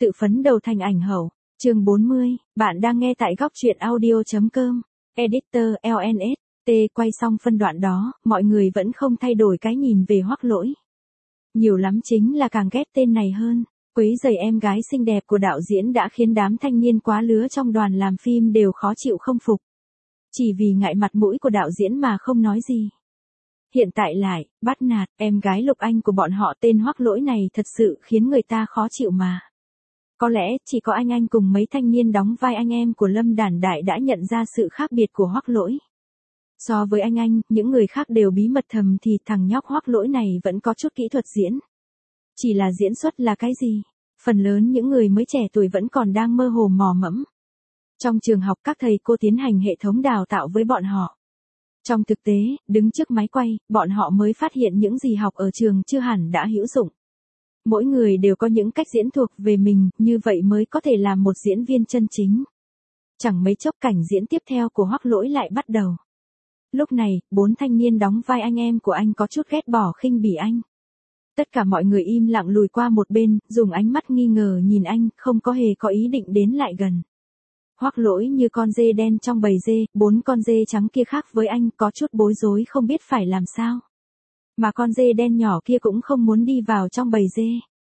Tự phấn đầu thành ảnh hậu. Chương 40, bạn đang nghe tại góc truyện audio.com. Editor LNS. Quay xong phân đoạn đó, mọi người vẫn không thay đổi cái nhìn về Hoắc Lỗi. Nhiều lắm chính là càng ghét tên này hơn. Quấy rầy em gái xinh đẹp của đạo diễn đã khiến đám thanh niên quá lứa trong đoàn làm phim đều khó chịu không phục. Chỉ vì ngại mặt mũi của đạo diễn mà không nói gì. Hiện tại lại, bắt nạt em gái Lục Anh của bọn họ, tên Hoắc Lỗi này thật sự khiến người ta khó chịu mà. Có lẽ chỉ có anh cùng mấy thanh niên đóng vai anh em của Lâm Đản Đại đã nhận ra sự khác biệt của Hoắc Lỗi. So với anh, những người khác đều bí mật thầm thì thằng nhóc Hoắc Lỗi này vẫn có chút kỹ thuật diễn. Chỉ là diễn xuất là cái gì? Phần lớn những người mới trẻ tuổi vẫn còn đang mơ hồ mò mẫm. Trong trường học các thầy cô tiến hành hệ thống đào tạo với bọn họ. Trong thực tế, đứng trước máy quay, bọn họ mới phát hiện những gì học ở trường chưa hẳn đã hữu dụng. Mỗi người đều có những cách diễn thuộc về mình, như vậy mới có thể làm một diễn viên chân chính. Chẳng mấy chốc cảnh diễn tiếp theo của Hoắc Lỗi lại bắt đầu. Lúc này, 4 thanh niên đóng vai anh em của anh có chút ghét bỏ khinh bỉ anh. Tất cả mọi người im lặng lùi qua một bên, dùng ánh mắt nghi ngờ nhìn anh, không có hề có ý định đến lại gần. Hoắc Lỗi như con dê đen trong bầy dê, 4 con dê trắng kia khác với anh, có chút bối rối không biết phải làm sao. Mà con dê đen nhỏ kia cũng không muốn đi vào trong bầy dê.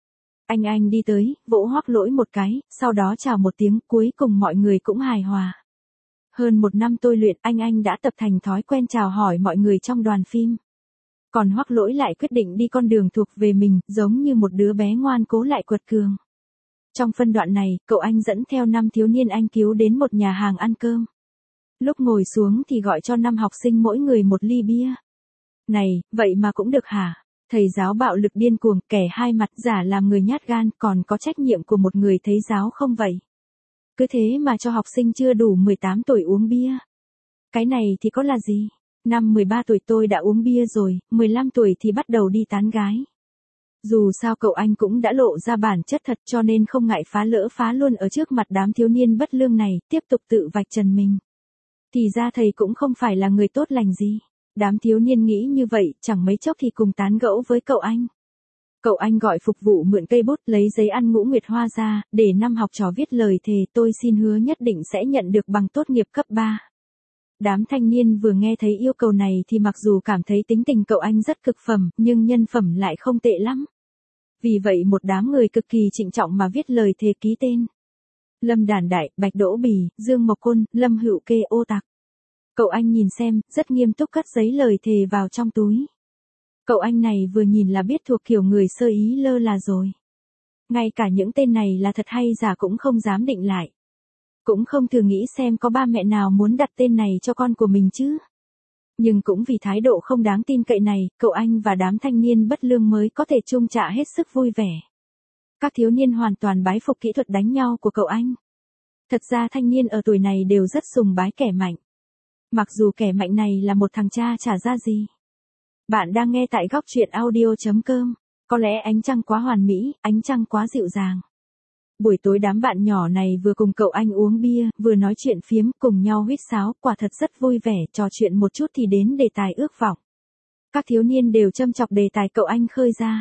Anh đi tới, vỗ Hoắc Lỗi một cái, sau đó chào một tiếng, cuối cùng mọi người cũng hài hòa. Hơn 1 năm tôi luyện, anh đã tập thành thói quen chào hỏi mọi người trong đoàn phim. Còn Hoắc Lỗi lại quyết định đi con đường thuộc về mình, giống như một đứa bé ngoan cố lại quật cường. Trong phân đoạn này, cậu anh dẫn theo 5 thiếu niên anh cứu đến một nhà hàng ăn cơm. Lúc ngồi xuống thì gọi cho 5 học sinh mỗi người một ly bia. Này, vậy mà cũng được hả? Thầy giáo bạo lực điên cuồng, kẻ hai mặt, giả làm người nhát gan, còn có trách nhiệm của một người thầy giáo không vậy? Cứ thế mà cho học sinh chưa đủ 18 tuổi uống bia. Cái này thì có là gì? Năm 13 tuổi tôi đã uống bia rồi, 15 tuổi thì bắt đầu đi tán gái. Dù sao cậu anh cũng đã lộ ra bản chất thật cho nên không ngại phá lỡ phá luôn ở trước mặt đám thiếu niên bất lương này, tiếp tục tự vạch trần mình. Thì ra thầy cũng không phải là người tốt lành gì. Đám thiếu niên nghĩ như vậy, chẳng mấy chốc thì cùng tán gẫu với cậu anh. Cậu anh gọi phục vụ mượn cây bút, lấy giấy ăn ngũ nguyệt hoa ra, để 5 học trò viết lời thề tôi xin hứa nhất định sẽ nhận được bằng tốt nghiệp cấp 3. Đám thanh niên vừa nghe thấy yêu cầu này thì mặc dù cảm thấy tính tình cậu anh rất cực phẩm, nhưng nhân phẩm lại không tệ lắm. Vì vậy một đám người cực kỳ trịnh trọng mà viết lời thề ký tên. Lâm Đản Đại, Bạch Đỗ Bì, Dương Mộc Côn, Lâm Hữu Kê, Ô Tặc. Cậu anh nhìn xem, rất nghiêm túc cất giấy lời thề vào trong túi. Cậu anh này vừa nhìn là biết thuộc kiểu người sơ ý lơ là rồi. Ngay cả những tên này là thật hay giả cũng không dám định lại. Cũng không thử nghĩ xem có ba mẹ nào muốn đặt tên này cho con của mình chứ. Nhưng cũng vì thái độ không đáng tin cậy này, cậu anh và đám thanh niên bất lương mới có thể chung chạ hết sức vui vẻ. Các thiếu niên hoàn toàn bái phục kỹ thuật đánh nhau của cậu anh. Thật ra thanh niên ở tuổi này đều rất sùng bái kẻ mạnh. Mặc dù kẻ mạnh này là một thằng cha chả ra gì. Bạn đang nghe tại góc truyện audio.com. Có lẽ ánh trăng quá hoàn mỹ, ánh trăng quá dịu dàng. Buổi tối đám bạn nhỏ này vừa cùng cậu anh uống bia, vừa nói chuyện phiếm, cùng nhau huýt sáo, quả thật rất vui vẻ, trò chuyện một chút thì đến đề tài ước vọng. Các thiếu niên đều châm chọc đề tài cậu anh khơi ra.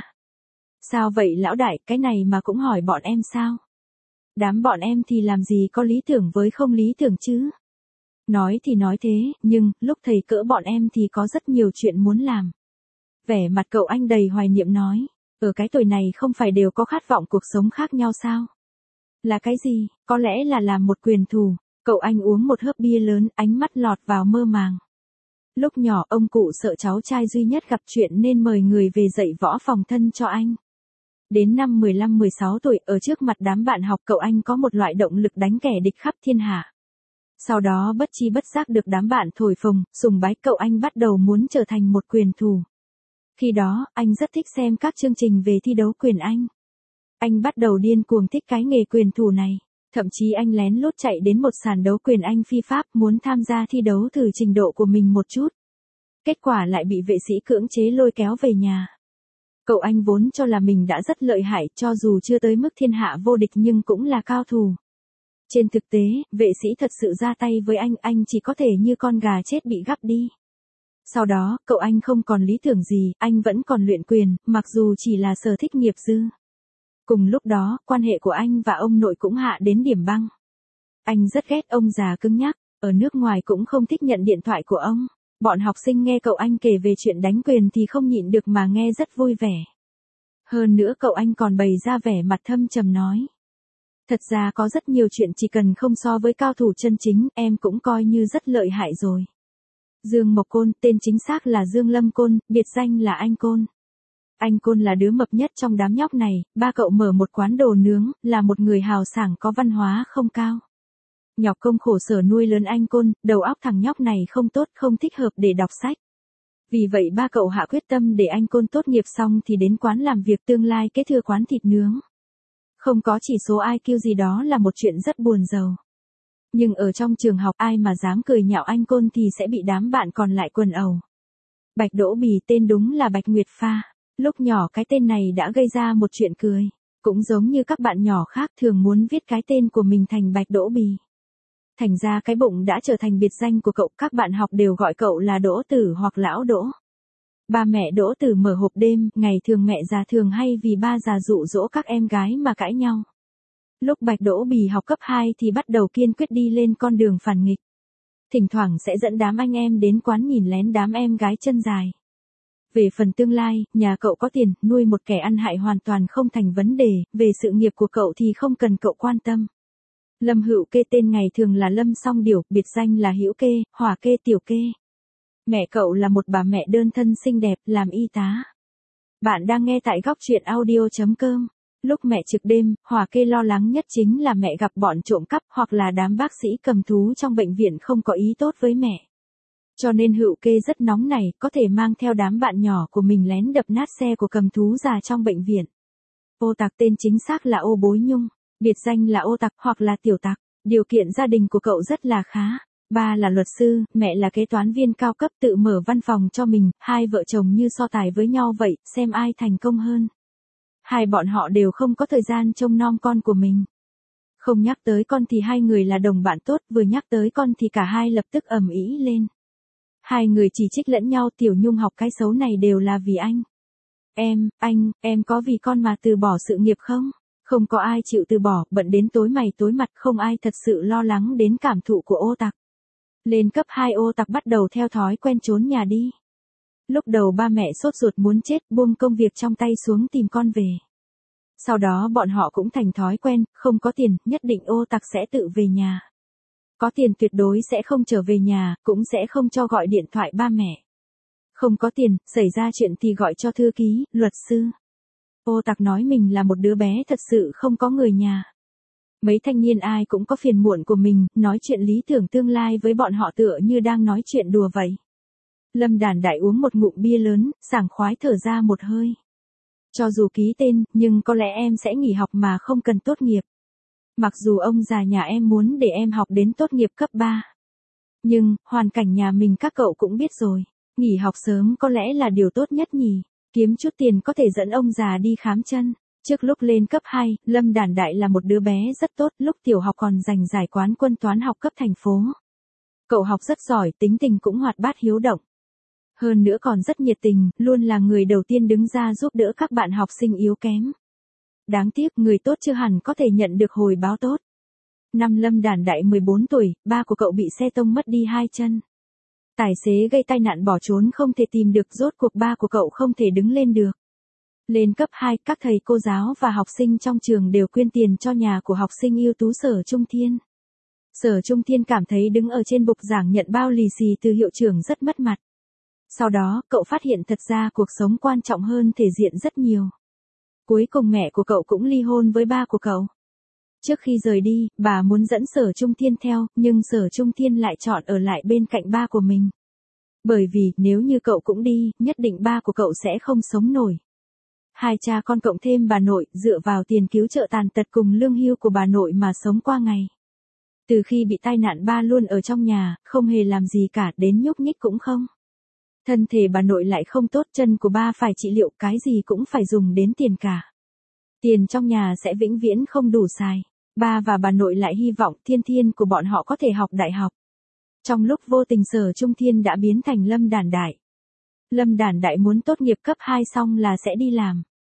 Sao vậy lão đại, cái này mà cũng hỏi bọn em sao? Đám bọn em thì làm gì có lý tưởng với không lý tưởng chứ? Nói thì nói thế, nhưng, lúc thầy cỡ bọn em thì có rất nhiều chuyện muốn làm. Vẻ mặt cậu anh đầy hoài niệm nói, ở cái tuổi này không phải đều có khát vọng cuộc sống khác nhau sao? Là cái gì? Có lẽ là làm một quyền thủ. Cậu anh uống một hớp bia lớn, ánh mắt lọt vào mơ màng. Lúc nhỏ ông cụ sợ cháu trai duy nhất gặp chuyện nên mời người về dạy võ phòng thân cho anh. Đến năm 15-16 tuổi, ở trước mặt đám bạn học cậu anh có một loại động lực đánh kẻ địch khắp thiên hạ. Sau đó bất chi bất giác được đám bạn thổi phồng, sùng bái, cậu anh bắt đầu muốn trở thành một quyền thủ. Khi đó, anh rất thích xem các chương trình về thi đấu quyền Anh. Anh bắt đầu điên cuồng thích cái nghề quyền thủ này. Thậm chí anh lén lút chạy đến một sàn đấu quyền Anh phi pháp muốn tham gia thi đấu thử trình độ của mình một chút. Kết quả lại bị vệ sĩ cưỡng chế lôi kéo về nhà. Cậu anh vốn cho là mình đã rất lợi hại, cho dù chưa tới mức thiên hạ vô địch nhưng cũng là cao thủ. Trên thực tế, vệ sĩ thật sự ra tay với anh chỉ có thể như con gà chết bị gắp đi. Sau đó, cậu anh không còn lý tưởng gì, anh vẫn còn luyện quyền, mặc dù chỉ là sở thích nghiệp dư. Cùng lúc đó, quan hệ của anh và ông nội cũng hạ đến điểm băng. Anh rất ghét ông già cứng nhắc, ở nước ngoài cũng không thích nhận điện thoại của ông. Bọn học sinh nghe cậu anh kể về chuyện đánh quyền thì không nhịn được mà nghe rất vui vẻ. Hơn nữa cậu anh còn bày ra vẻ mặt thâm trầm nói. Thật ra có rất nhiều chuyện chỉ cần không so với cao thủ chân chính, em cũng coi như rất lợi hại rồi. Dương Mộc Côn, tên chính xác là Dương Lâm Côn, biệt danh là anh Côn. Anh Côn là đứa mập nhất trong đám nhóc này, ba cậu mở một quán đồ nướng, là một người hào sảng có văn hóa không cao. Nhọc công khổ sở nuôi lớn anh Côn, đầu óc thằng nhóc này không tốt, không thích hợp để đọc sách. Vì vậy ba cậu hạ quyết tâm để anh Côn tốt nghiệp xong thì đến quán làm việc, tương lai kế thừa quán thịt nướng. Không có chỉ số IQ gì đó là một chuyện rất buồn rầu. Nhưng ở trong trường học ai mà dám cười nhạo anh Côn thì sẽ bị đám bạn còn lại quần ẩu. Bạch Đỗ Bì tên đúng là Bạch Nguyệt Pha. Lúc nhỏ cái tên này đã gây ra một chuyện cười. Cũng giống như các bạn nhỏ khác thường muốn viết cái tên của mình thành Bạch Đỗ Bì. Thành ra cái bụng đã trở thành biệt danh của cậu, các bạn học đều gọi cậu là Đỗ Tử hoặc Lão Đỗ. Ba mẹ Đỗ Tử mở hộp đêm, ngày thường mẹ già thường hay vì ba già dụ dỗ các em gái mà cãi nhau. Lúc Bạch Đỗ Bì học cấp 2 thì bắt đầu kiên quyết đi lên con đường phản nghịch. Thỉnh thoảng sẽ dẫn đám anh em đến quán nhìn lén đám em gái chân dài. Về phần tương lai, nhà cậu có tiền, nuôi một kẻ ăn hại hoàn toàn không thành vấn đề, về sự nghiệp của cậu thì không cần cậu quan tâm. Lâm Hữu Kê tên ngày thường là Lâm Song Điểu, biệt danh là Hữu Kê, Hỏa Kê, Tiểu Kê. Mẹ cậu là một bà mẹ đơn thân xinh đẹp, làm y tá. Bạn đang nghe tại góc truyện audio.com. Lúc mẹ trực đêm, Hỏa Kê lo lắng nhất chính là mẹ gặp bọn trộm cắp hoặc là đám bác sĩ cầm thú trong bệnh viện không có ý tốt với mẹ. Cho nên Hữu Kê rất nóng nảy, có thể mang theo đám bạn nhỏ của mình lén đập nát xe của cầm thú già trong bệnh viện. Ô Tặc tên chính xác là Ô Bối Nhung, biệt danh là Ô Tặc hoặc là Tiểu Tặc. Điều kiện gia đình của cậu rất là khá. Ba là luật sư, mẹ là kế toán viên cao cấp tự mở văn phòng cho mình, hai vợ chồng như so tài với nhau vậy, xem ai thành công hơn. Hai bọn họ đều không có thời gian trông nom con của mình. Không nhắc tới con thì hai người là đồng bạn tốt, vừa nhắc tới con thì cả hai lập tức ầm ĩ lên. Hai người chỉ trích lẫn nhau, Tiểu Nhung học cái xấu này đều là vì anh. Em có vì con mà từ bỏ sự nghiệp không? Không có ai chịu từ bỏ, bận đến tối mày tối mặt, không ai thật sự lo lắng đến cảm thụ của Ô Tặc. Lên cấp 2 Ô Tặc bắt đầu theo thói quen trốn nhà đi. Lúc đầu ba mẹ sốt ruột muốn chết, buông công việc trong tay xuống tìm con về. Sau đó bọn họ cũng thành thói quen, không có tiền, nhất định Ô Tặc sẽ tự về nhà. Có tiền tuyệt đối sẽ không trở về nhà, cũng sẽ không cho gọi điện thoại ba mẹ. Không có tiền, xảy ra chuyện thì gọi cho thư ký, luật sư. Ô Tặc nói mình là một đứa bé thật sự không có người nhà. Mấy thanh niên ai cũng có phiền muộn của mình, nói chuyện lý tưởng tương lai với bọn họ tựa như đang nói chuyện đùa vậy. Lâm Đàn Đại uống một ngụm bia lớn, sảng khoái thở ra một hơi. Cho dù ký tên, nhưng có lẽ em sẽ nghỉ học mà không cần tốt nghiệp. Mặc dù ông già nhà em muốn để em học đến tốt nghiệp cấp 3. Nhưng, hoàn cảnh nhà mình các cậu cũng biết rồi. Nghỉ học sớm có lẽ là điều tốt nhất nhỉ. Kiếm chút tiền có thể dẫn ông già đi khám chân. Trước lúc lên cấp 2, Lâm Đàn Đại là một đứa bé rất tốt, lúc tiểu học còn giành giải quán quân toán học cấp thành phố. Cậu học rất giỏi, tính tình cũng hoạt bát hiếu động. Hơn nữa còn rất nhiệt tình, luôn là người đầu tiên đứng ra giúp đỡ các bạn học sinh yếu kém. Đáng tiếc người tốt chưa hẳn có thể nhận được hồi báo tốt. Năm Lâm Đàn Đại 14 tuổi, ba của cậu bị xe tông mất đi hai chân. Tài xế gây tai nạn bỏ trốn không thể tìm được, rốt cuộc ba của cậu không thể đứng lên được. Lên cấp 2, các thầy cô giáo và học sinh trong trường đều quyên tiền cho nhà của học sinh ưu tú Sở Trung Thiên. Sở Trung Thiên cảm thấy đứng ở trên bục giảng nhận bao lì xì từ hiệu trưởng rất mất mặt. Sau đó, cậu phát hiện thật ra cuộc sống quan trọng hơn thể diện rất nhiều. Cuối cùng mẹ của cậu cũng ly hôn với ba của cậu. Trước khi rời đi, bà muốn dẫn Sở Trung Thiên theo, nhưng Sở Trung Thiên lại chọn ở lại bên cạnh ba của mình. Bởi vì, nếu như cậu cũng đi, nhất định ba của cậu sẽ không sống nổi. Hai cha con cộng thêm bà nội, dựa vào tiền cứu trợ tàn tật cùng lương hưu của bà nội mà sống qua ngày. Từ khi bị tai nạn ba luôn ở trong nhà, không hề làm gì cả, đến nhúc nhích cũng không. Thân thể bà nội lại không tốt, chân của ba phải trị liệu, cái gì cũng phải dùng đến tiền cả. Tiền trong nhà sẽ vĩnh viễn không đủ xài. Ba và bà nội lại hy vọng Thiên Thiên của bọn họ có thể học đại học. Trong lúc vô tình Sở Trung Thiên đã biến thành Lâm Đàn Đại. Lâm Đàn Đại muốn tốt nghiệp cấp 2 xong là sẽ đi làm.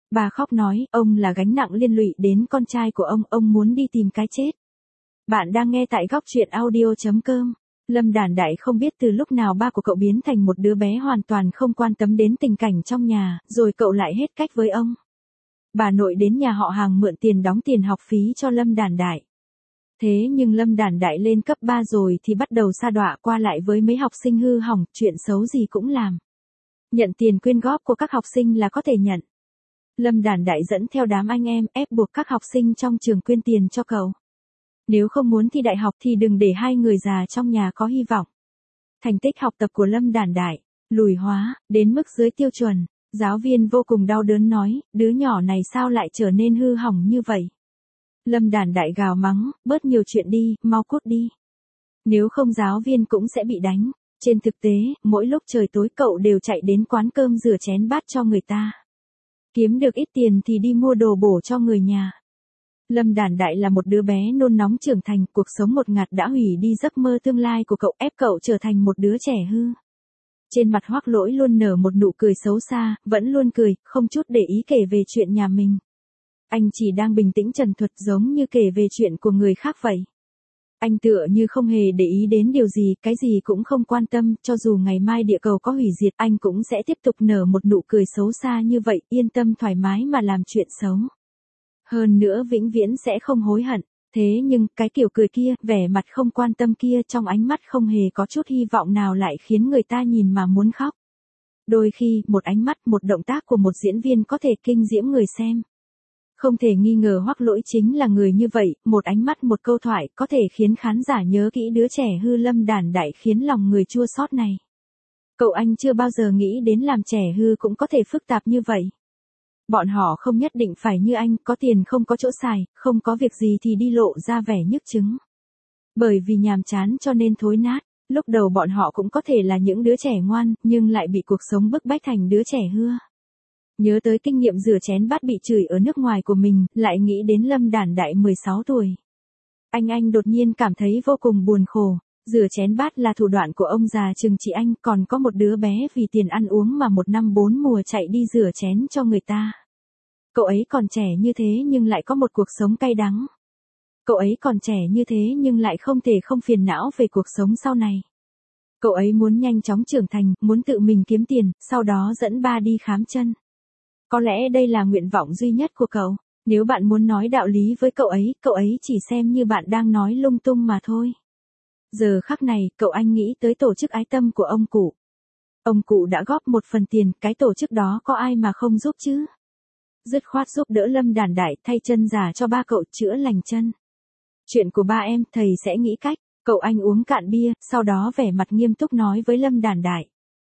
Bà khóc nói, ông là gánh nặng liên lụy đến con trai của ông muốn đi tìm cái chết. Bạn đang nghe tại góc truyện audio.com. Lâm Đàn Đại không biết từ lúc nào ba của cậu biến thành một đứa bé hoàn toàn không quan tâm đến tình cảnh trong nhà, rồi cậu lại hết cách với ông. Bà nội đến nhà họ hàng mượn tiền đóng tiền học phí cho Lâm Đàn Đại. Thế nhưng Lâm Đàn Đại lên cấp 3 rồi thì bắt đầu sa đọa qua lại với mấy học sinh hư hỏng, chuyện xấu gì cũng làm. Nhận tiền quyên góp của các học sinh là có thể nhận. Lâm Đàn Đại dẫn theo đám anh em ép buộc các học sinh trong trường quyên tiền cho cậu. Nếu không muốn thi đại học thì đừng để hai người già trong nhà có hy vọng. Thành tích học tập của Lâm Đàn Đại lùi hóa, đến mức dưới tiêu chuẩn. Giáo viên vô cùng đau đớn nói, đứa nhỏ này sao lại trở nên hư hỏng như vậy. Lâm Đàn Đại gào mắng, bớt nhiều chuyện đi, mau cút đi. Nếu không giáo viên cũng sẽ bị đánh. Trên thực tế, mỗi lúc trời tối cậu đều chạy đến quán cơm rửa chén bát cho người ta. Kiếm được ít tiền thì đi mua đồ bổ cho người nhà. Lâm Đàn Đại là một đứa bé nôn nóng trưởng thành, cuộc sống ngột ngạt đã hủy đi giấc mơ tương lai của cậu, ép cậu trở thành một đứa trẻ hư. Trên mặt Hoắc Lỗi luôn nở một nụ cười xấu xa, vẫn luôn cười, không chút để ý kể về chuyện nhà mình. Anh chỉ đang bình tĩnh trần thuật giống như kể về chuyện của người khác vậy. Anh tựa như không hề để ý đến điều gì, cái gì cũng không quan tâm, cho dù ngày mai địa cầu có hủy diệt, anh cũng sẽ tiếp tục nở một nụ cười xấu xa như vậy, yên tâm thoải mái mà làm chuyện xấu. Hơn nữa vĩnh viễn sẽ không hối hận. Thế nhưng, cái kiểu cười kia, vẻ mặt không quan tâm kia, trong ánh mắt không hề có chút hy vọng nào lại khiến người ta nhìn mà muốn khóc. Đôi khi, một ánh mắt, một động tác của một diễn viên có thể kinh diễm người xem. Không thể nghi ngờ Hoắc Lỗi chính là người như vậy, một ánh mắt, một câu thoại có thể khiến khán giả nhớ kỹ đứa trẻ hư Lâm Đàn Đại khiến lòng người chua xót này. Cậu anh chưa bao giờ nghĩ đến làm trẻ hư cũng có thể phức tạp như vậy. Bọn họ không nhất định phải như anh, có tiền không có chỗ xài, không có việc gì thì đi lộ ra vẻ nhức chứng. Bởi vì nhàm chán cho nên thối nát, lúc đầu bọn họ cũng có thể là những đứa trẻ ngoan, nhưng lại bị cuộc sống bức bách thành đứa trẻ hư. Nhớ tới kinh nghiệm rửa chén bát bị chửi ở nước ngoài của mình, lại nghĩ đến Lâm Đàn Đại 16 tuổi. Anh đột nhiên cảm thấy vô cùng buồn khổ. Rửa chén bát là thủ đoạn của ông già trừng trị anh, còn có một đứa bé vì tiền ăn uống mà 1 năm 4 mùa chạy đi rửa chén cho người ta. Cậu ấy còn trẻ như thế nhưng lại có một cuộc sống cay đắng. Cậu ấy còn trẻ như thế nhưng lại không thể không phiền não về cuộc sống sau này. Cậu ấy muốn nhanh chóng trưởng thành, muốn tự mình kiếm tiền, sau đó dẫn ba đi khám chân. Có lẽ đây là nguyện vọng duy nhất của cậu. Nếu bạn muốn nói đạo lý với cậu ấy chỉ xem như bạn đang nói lung tung mà thôi. Giờ khắc này, cậu anh nghĩ tới tổ chức ái tâm của ông cụ. Ông cụ đã góp một phần tiền, cái tổ chức đó có ai mà không giúp chứ? Dứt khoát giúp đỡ Lâm Đàn Đại thay chân giả cho ba cậu chữa lành chân. Chuyện của ba em, thầy sẽ nghĩ cách. Cậu anh uống cạn bia, sau đó vẻ mặt nghiêm túc nói với Lâm Đàn Đại.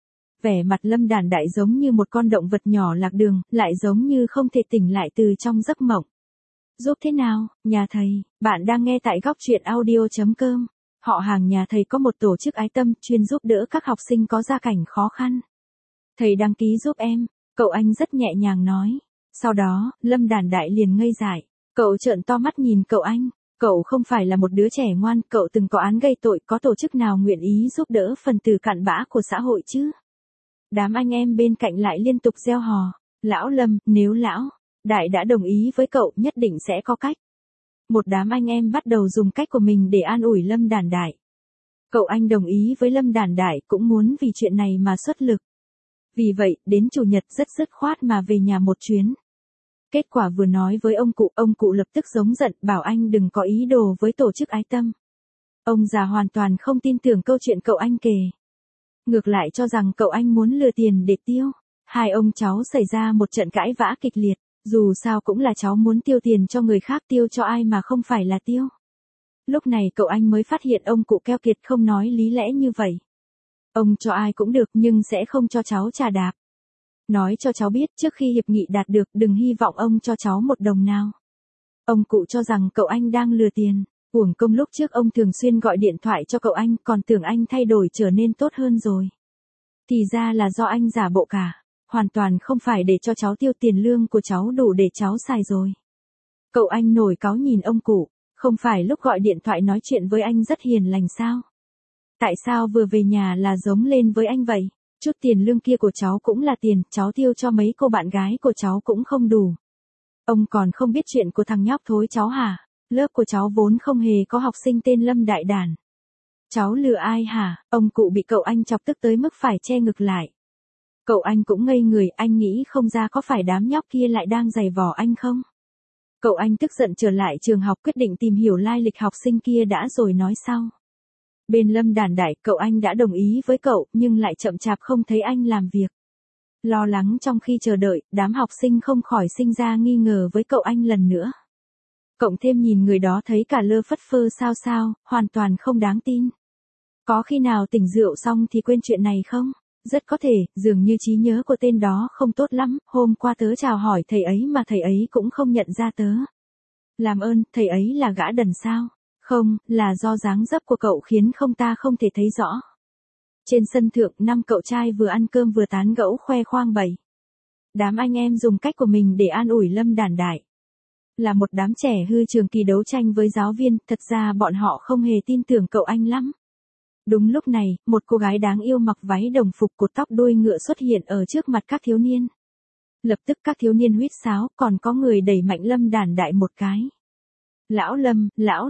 Vẻ mặt Lâm Đàn Đại giống như một con động vật nhỏ lạc đường, lại giống như không thể tỉnh lại từ trong giấc mộng. Giúp thế nào, nhà thầy? Bạn đang nghe tại góc truyện audio.com. Họ hàng nhà thầy có một tổ chức ái tâm chuyên giúp đỡ các học sinh có gia cảnh khó khăn. Thầy đăng ký giúp em, cậu anh rất nhẹ nhàng nói. Sau đó, Lâm Đàn Đại liền ngây dại. Cậu trợn to mắt nhìn cậu anh. Cậu không phải là một đứa trẻ ngoan, cậu từng có án gây tội, có tổ chức nào nguyện ý giúp đỡ phần tử cặn bã của xã hội chứ? Đám anh em bên cạnh lại liên tục reo hò. Lão Lâm, nếu lão Đại đã đồng ý với cậu nhất định sẽ có cách. Một đám anh em bắt đầu dùng cách của mình để an ủi Lâm Đàn Đại. Cậu anh đồng ý với Lâm Đàn Đại cũng muốn vì chuyện này mà xuất lực. Vì vậy, đến chủ nhật rất dứt khoát mà về nhà một chuyến. Kết quả vừa nói với ông cụ lập tức giống giận bảo anh đừng có ý đồ với tổ chức ái tâm. Ông già hoàn toàn không tin tưởng câu chuyện cậu anh kể. Ngược lại cho rằng cậu anh muốn lừa tiền để tiêu. Hai ông cháu xảy ra một trận cãi vã kịch liệt. Dù sao cũng là cháu muốn tiêu tiền cho người khác, tiêu cho ai mà không phải là tiêu. Lúc này cậu anh mới phát hiện ông cụ keo kiệt không nói lý lẽ như vậy. Ông cho ai cũng được nhưng sẽ không cho cháu trà đạp. Nói cho cháu biết trước khi hiệp nghị đạt được đừng hy vọng ông cho cháu một đồng nào. Ông cụ cho rằng cậu anh đang lừa tiền. Uổng công lúc trước ông thường xuyên gọi điện thoại cho cậu anh còn tưởng anh thay đổi trở nên tốt hơn rồi. Thì ra là do anh giả bộ cả. Hoàn toàn không phải để cho cháu tiêu tiền lương của cháu đủ để cháu xài rồi. Cậu anh nổi cáu nhìn ông cụ. Không phải lúc gọi điện thoại nói chuyện với anh rất hiền lành sao? Tại sao vừa về nhà là giống lên với anh vậy? Chút tiền lương kia của cháu cũng là tiền, cháu tiêu cho mấy cô bạn gái của cháu cũng không đủ. Ông còn không biết chuyện của thằng nhóc thối cháu hả? Lớp của cháu vốn không hề có học sinh tên Lâm Đại Đản. Cháu lừa ai hả? Ông cụ bị cậu anh chọc tức tới mức phải che ngực lại. Cậu anh cũng ngây người, anh nghĩ không ra có phải đám nhóc kia lại đang giày vò anh không? Cậu anh tức giận trở lại trường học quyết định tìm hiểu lai lịch học sinh kia đã rồi nói sau. Bên Lâm Đản Đại, cậu anh đã đồng ý với cậu, nhưng lại chậm chạp không thấy anh làm việc. Lo lắng trong khi chờ đợi, đám học sinh không khỏi sinh ra nghi ngờ với cậu anh lần nữa. Cộng thêm nhìn người đó thấy cả lơ phất phơ sao, hoàn toàn không đáng tin. Có khi nào tỉnh rượu xong thì quên chuyện này không? Rất có thể, dường như trí nhớ của tên đó không tốt lắm, hôm qua tớ chào hỏi thầy ấy mà thầy ấy cũng không nhận ra tớ. Làm ơn, thầy ấy là gã đần sao? Không, là do dáng dấp của cậu khiến ta không thể thấy rõ. Trên sân thượng, 5 cậu trai vừa ăn cơm vừa tán gẫu khoe khoang bày. Đám anh em dùng cách của mình để an ủi Lâm Đản Đại. Là một đám trẻ hư trường kỳ đấu tranh với giáo viên, thật ra bọn họ không hề tin tưởng cậu anh lắm. Đúng lúc này, một cô gái đáng yêu mặc váy đồng phục cột tóc đuôi ngựa xuất hiện ở trước mặt các thiếu niên. Lập tức các thiếu niên huýt sáo, còn có người đẩy mạnh Lâm Đản Đại một cái. Lão Lâm,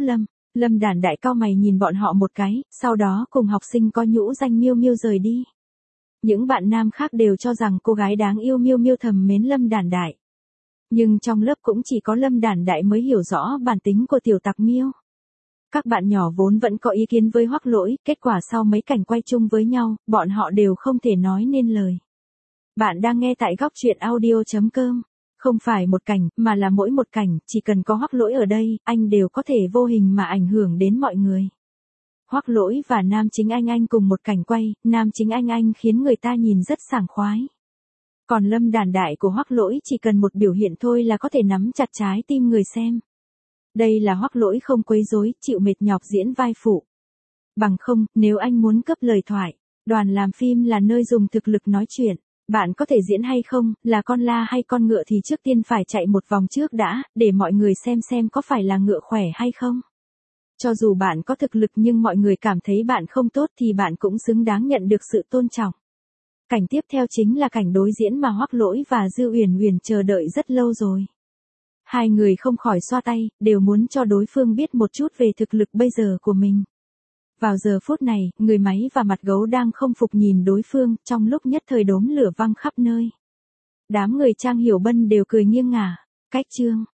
Lâm Đản Đại cau mày nhìn bọn họ một cái, sau đó cùng học sinh có nhũ danh Miêu Miêu rời đi. Những bạn nam khác đều cho rằng cô gái đáng yêu Miêu Miêu thầm mến Lâm Đản Đại. Nhưng trong lớp cũng chỉ có Lâm Đản Đại mới hiểu rõ bản tính của tiểu tặc Miêu. Các bạn nhỏ vốn vẫn có ý kiến với Hoắc Lỗi, kết quả sau mấy cảnh quay chung với nhau, bọn họ đều không thể nói nên lời. Bạn đang nghe tại góc truyện audio.com. Không phải một cảnh, mà là mỗi một cảnh, chỉ cần có Hoắc Lỗi ở đây, anh đều có thể vô hình mà ảnh hưởng đến mọi người. Hoắc Lỗi và nam chính anh cùng một cảnh quay, nam chính anh khiến người ta nhìn rất sảng khoái. Còn Lâm Đản Đại của Hoắc Lỗi chỉ cần một biểu hiện thôi là có thể nắm chặt trái tim người xem. Đây là Hoắc Lỗi không quấy rối, chịu mệt nhọc diễn vai phụ. Bằng không, nếu anh muốn cướp lời thoại, đoàn làm phim là nơi dùng thực lực nói chuyện. Bạn có thể diễn hay không, là con la hay con ngựa thì trước tiên phải chạy một vòng trước đã, để mọi người xem có phải là ngựa khỏe hay không. Cho dù bạn có thực lực nhưng mọi người cảm thấy bạn không tốt thì bạn cũng xứng đáng nhận được sự tôn trọng. Cảnh tiếp theo chính là cảnh đối diễn mà Hoắc Lỗi và Dư Uyển Uyển chờ đợi rất lâu rồi. Hai người không khỏi xoa tay, đều muốn cho đối phương biết một chút về thực lực bây giờ của mình. Vào giờ phút này, người máy và mặt gấu đang không phục nhìn đối phương, trong lúc nhất thời đốm lửa văng khắp nơi. Đám người Trang Hiểu Bân đều cười nghiêng ngả. Cách chương.